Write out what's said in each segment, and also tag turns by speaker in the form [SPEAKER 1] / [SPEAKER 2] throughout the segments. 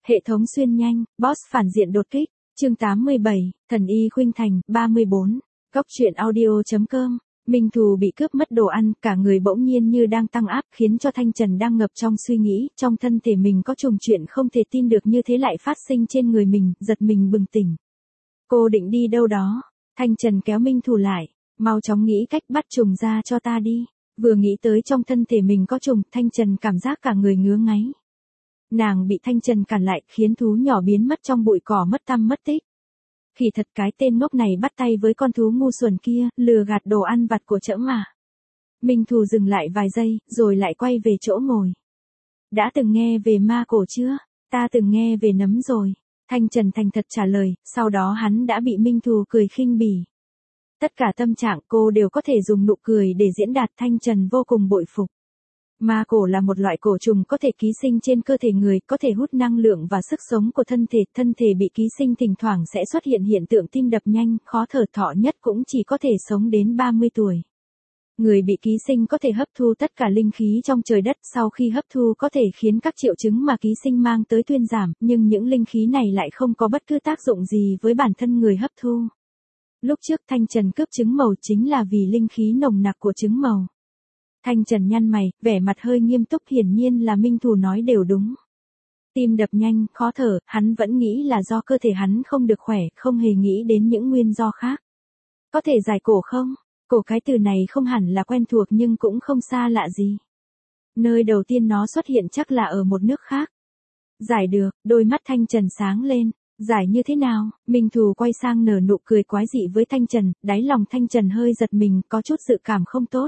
[SPEAKER 1] Hệ thống xuyên nhanh, boss phản diện đột kích, chương 87, thần y khuynh thành, 34, góc truyện audio.com. Minh Thù bị cướp mất đồ ăn, cả người bỗng nhiên như đang tăng áp, khiến cho Thanh Trần đang ngập trong suy nghĩ, trong thân thể mình có trùng chuyện không thể tin được như thế lại phát sinh trên người mình, giật mình bừng tỉnh. Cô định đi đâu đó? Thanh Trần kéo Minh Thù lại, mau chóng nghĩ cách bắt trùng ra cho ta đi. Vừa nghĩ tới trong thân thể mình có trùng, Thanh Trần cảm giác cả người ngứa ngáy. Nàng bị Thanh Trần cản lại, khiến thú nhỏ biến mất trong bụi cỏ mất tăm mất tích. Khỉ thật, cái tên ngốc này bắt tay với con thú ngu xuẩn kia, lừa gạt đồ ăn vặt của trẫm mà. Minh Thù dừng lại vài giây, rồi lại quay về chỗ ngồi. Đã từng nghe về ma cổ chưa? Ta từng nghe về nấm rồi. Thanh Trần thành thật trả lời, sau đó hắn đã bị Minh Thù cười khinh bỉ. Tất cả tâm trạng cô đều có thể dùng nụ cười để diễn đạt. Thanh Trần vô cùng bội phục. Ma cổ là một loại cổ trùng có thể ký sinh trên cơ thể người, có thể hút năng lượng và sức sống của thân thể bị ký sinh thỉnh thoảng sẽ xuất hiện hiện tượng tim đập nhanh, khó thở, thọ nhất cũng chỉ có thể sống đến 30 tuổi. Người bị ký sinh có thể hấp thu tất cả linh khí trong trời đất, sau khi hấp thu có thể khiến các triệu chứng mà ký sinh mang tới thuyên giảm, nhưng những linh khí này lại không có bất cứ tác dụng gì với bản thân người hấp thu. Lúc trước Thanh Trần cướp trứng màu chính là vì linh khí nồng nặc của trứng màu. Thanh Trần nhăn mày, vẻ mặt hơi nghiêm túc, hiển nhiên là Minh Thù nói đều đúng. Tim đập nhanh, khó thở, hắn vẫn nghĩ là do cơ thể hắn không được khỏe, không hề nghĩ đến những nguyên do khác. Có thể giải cổ không? Cổ, cái từ này không hẳn là quen thuộc nhưng cũng không xa lạ gì. Nơi đầu tiên nó xuất hiện chắc là ở một nước khác. Giải được, đôi mắt Thanh Trần sáng lên. Giải như thế nào? Minh Thù quay sang nở nụ cười quái dị với Thanh Trần, đáy lòng Thanh Trần hơi giật mình, có chút dự cảm không tốt.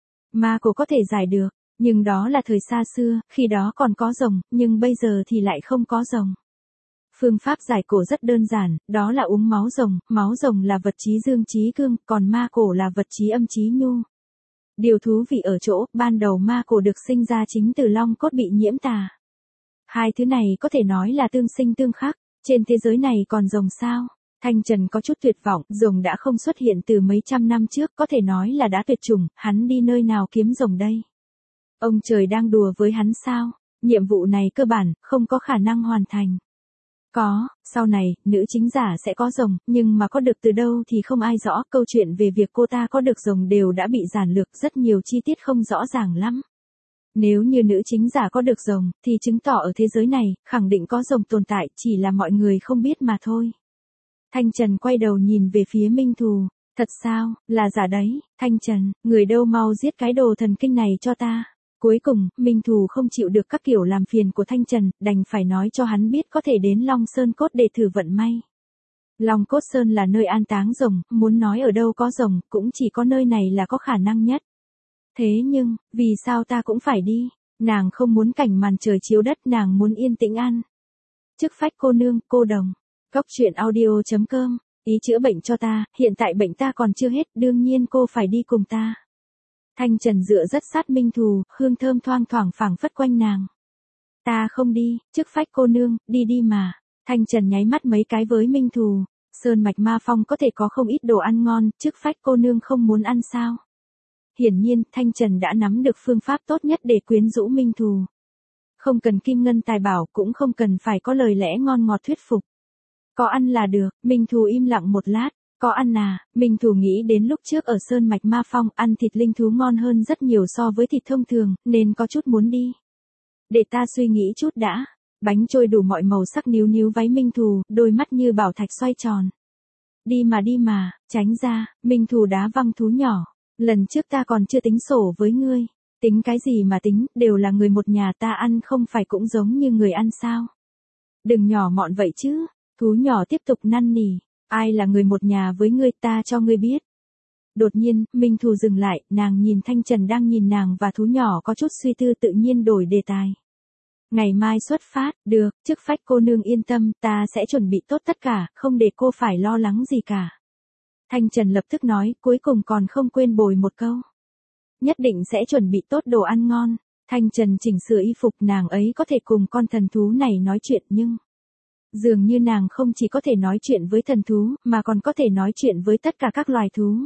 [SPEAKER 1] Ma cổ có thể giải được, nhưng đó là thời xa xưa, khi đó còn có rồng, nhưng bây giờ thì lại không có rồng. Phương pháp giải cổ rất đơn giản, đó là uống máu rồng là vật chí dương chí cương, còn ma cổ là vật chí âm chí nhu. Điều thú vị ở chỗ, ban đầu ma cổ được sinh ra chính từ long cốt bị nhiễm tà. Hai thứ này có thể nói là tương sinh tương khắc, trên thế giới này còn rồng sao? Thanh Trần có chút tuyệt vọng, rồng đã không xuất hiện từ mấy trăm năm trước, có thể nói là đã tuyệt chủng, hắn đi nơi nào kiếm rồng đây? Ông trời đang đùa với hắn sao? Nhiệm vụ này cơ bản, không có khả năng hoàn thành. Có, sau này, nữ chính giả sẽ có rồng, nhưng mà có được từ đâu thì không ai rõ, câu chuyện về việc cô ta có được rồng đều đã bị giản lược, rất nhiều chi tiết không rõ ràng lắm. Nếu như nữ chính giả có được rồng, thì chứng tỏ ở thế giới này, khẳng định có rồng tồn tại, chỉ là mọi người không biết mà thôi. Thanh Trần quay đầu nhìn về phía Minh Thù, thật sao, là giả đấy, Thanh Trần, người đâu mau giết cái đồ thần kinh này cho ta. Cuối cùng, Minh Thù không chịu được các kiểu làm phiền của Thanh Trần, đành phải nói cho hắn biết có thể đến Long Sơn Cốt để thử vận may. Long Cốt Sơn là nơi an táng rồng, muốn nói ở đâu có rồng, cũng chỉ có nơi này là có khả năng nhất. Thế nhưng, vì sao ta cũng phải đi? Nàng không muốn cảnh màn trời chiếu đất, nàng muốn yên tĩnh ăn. Chức phách cô nương, cô đồng. Góc truyện audio.com, ý chữa bệnh cho ta, hiện tại bệnh ta còn chưa hết, đương nhiên cô phải đi cùng ta. Thanh Trần dựa rất sát Minh Thù, hương thơm thoang thoảng phảng phất quanh nàng. Ta không đi, chức phách cô nương, đi đi mà. Thanh Trần nháy mắt mấy cái với Minh Thù, Sơn Mạch Ma Phong có thể có không ít đồ ăn ngon, chức phách cô nương không muốn ăn sao? Hiển nhiên, Thanh Trần đã nắm được phương pháp tốt nhất để quyến rũ Minh Thù. Không cần kim ngân tài bảo, cũng không cần phải có lời lẽ ngon ngọt thuyết phục. Có ăn là được, Minh Thù im lặng một lát, có ăn à? Minh Thù nghĩ đến lúc trước ở Sơn Mạch Ma Phong ăn thịt linh thú ngon hơn rất nhiều so với thịt thông thường, nên có chút muốn đi. Để ta suy nghĩ chút đã. Bánh trôi đủ mọi màu sắc níu váy Minh Thù, đôi mắt như bảo thạch xoay tròn. Đi mà, tránh ra, Minh Thù đá văng thú nhỏ. Lần trước ta còn chưa tính sổ với ngươi. Tính cái gì mà tính, đều là người một nhà, ta ăn không phải cũng giống như người ăn sao? Đừng nhỏ mọn vậy chứ. Thú nhỏ tiếp tục năn nỉ, ai là người một nhà với ngươi, ta cho ngươi biết. Đột nhiên, Minh Thù dừng lại, nàng nhìn Thanh Trần đang nhìn nàng và thú nhỏ có chút suy tư, tự nhiên đổi đề tài. Ngày mai xuất phát, được, chức phách cô nương yên tâm, ta sẽ chuẩn bị tốt tất cả, không để cô phải lo lắng gì cả. Thanh Trần lập tức nói, cuối cùng còn không quên bồi một câu. Nhất định sẽ chuẩn bị tốt đồ ăn ngon. Thanh Trần chỉnh sửa y phục, nàng ấy có thể cùng con thần thú này nói chuyện nhưng dường như nàng không chỉ có thể nói chuyện với thần thú, mà còn có thể nói chuyện với tất cả các loài thú.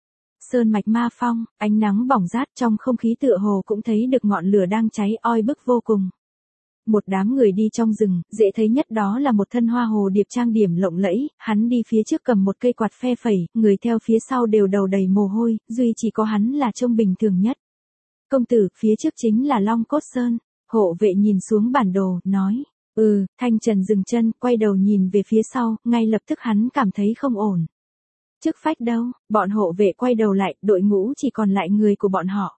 [SPEAKER 1] Sơn Mạch Ma Phong, ánh nắng bỏng rát, trong không khí tựa hồ cũng thấy được ngọn lửa đang cháy oi bức vô cùng. Một đám người đi trong rừng, dễ thấy nhất đó là một thân hoa hồ điệp trang điểm lộng lẫy, hắn đi phía trước cầm một cây quạt phe phẩy, người theo phía sau đều đầu đầy mồ hôi, duy chỉ có hắn là trông bình thường nhất. Công tử, phía trước chính là Long Cốt Sơn. Hộ vệ nhìn xuống bản đồ, nói. Thanh Trần dừng chân, quay đầu nhìn về phía sau, ngay lập tức hắn cảm thấy không ổn. Chức Phách đâu? Bọn hộ vệ quay đầu lại, đội ngũ chỉ còn lại người của bọn họ.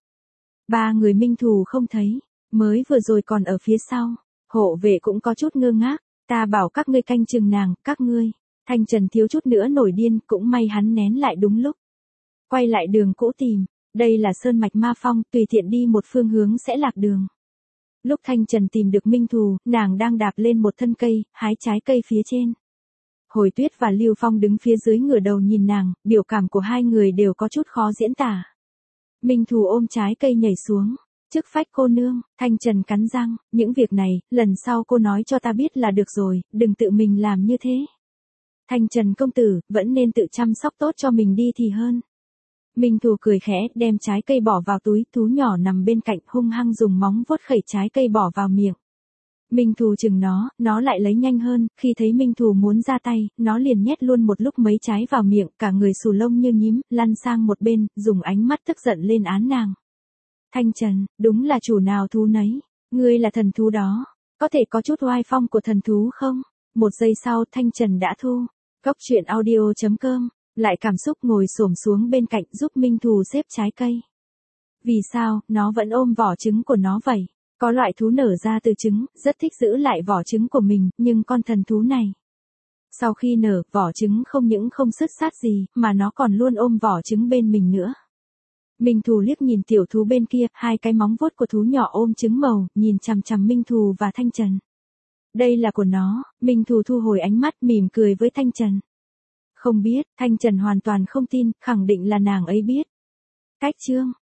[SPEAKER 1] 3 người Minh Thù không thấy, mới vừa rồi còn ở phía sau. Hộ vệ cũng có chút ngơ ngác, ta bảo các ngươi canh chừng nàng, các ngươi. Thanh Trần thiếu chút nữa nổi điên, cũng may hắn nén lại đúng lúc. Quay lại đường cũ tìm, đây là sơn mạch Ma Phong, tùy tiện đi một phương hướng sẽ lạc đường. Lúc Thanh Trần tìm được Minh Thù, nàng đang đạp lên một thân cây, hái trái cây phía trên. Hồi Tuyết và Lưu Phong đứng phía dưới ngửa đầu nhìn nàng, biểu cảm của hai người đều có chút khó diễn tả. Minh Thù ôm trái cây nhảy xuống. Chức Phách cô nương, Thanh Trần cắn răng, những việc này, lần sau cô nói cho ta biết là được rồi, đừng tự mình làm như thế. Thanh Trần công tử, vẫn nên tự chăm sóc tốt cho mình đi thì hơn. Minh Thù cười khẽ, đem trái cây bỏ vào túi, thú nhỏ nằm bên cạnh hung hăng dùng móng vuốt khẩy trái cây bỏ vào miệng. Minh Thù chừng nó lại lấy nhanh hơn, khi thấy Minh Thù muốn ra tay, nó liền nhét luôn một lúc mấy trái vào miệng, cả người xù lông như nhím, lăn sang một bên, dùng ánh mắt tức giận lên án nàng. Thanh Trần, đúng là chủ nào thú nấy, ngươi là thần thú đó, có thể có chút oai phong của thần thú không? Một giây sau Thanh Trần đã thu. Góc truyện audio.com, lại cảm xúc ngồi xổm xuống bên cạnh giúp Minh Thù xếp trái cây. Vì sao, nó vẫn ôm vỏ trứng của nó vậy? Có loại thú nở ra từ trứng, rất thích giữ lại vỏ trứng của mình, nhưng con thần thú này. Sau khi nở, vỏ trứng không những không sứt sát gì, mà nó còn luôn ôm vỏ trứng bên mình nữa. Minh Thù liếc nhìn tiểu thú bên kia, hai cái móng vuốt của thú nhỏ ôm trứng màu, nhìn chằm chằm Minh Thù và Thanh Trần. Đây là của nó, Minh Thù thu hồi ánh mắt mỉm cười với Thanh Trần. Không biết, Thanh Trần hoàn toàn không tin, khẳng định là nàng ấy biết. Cách chương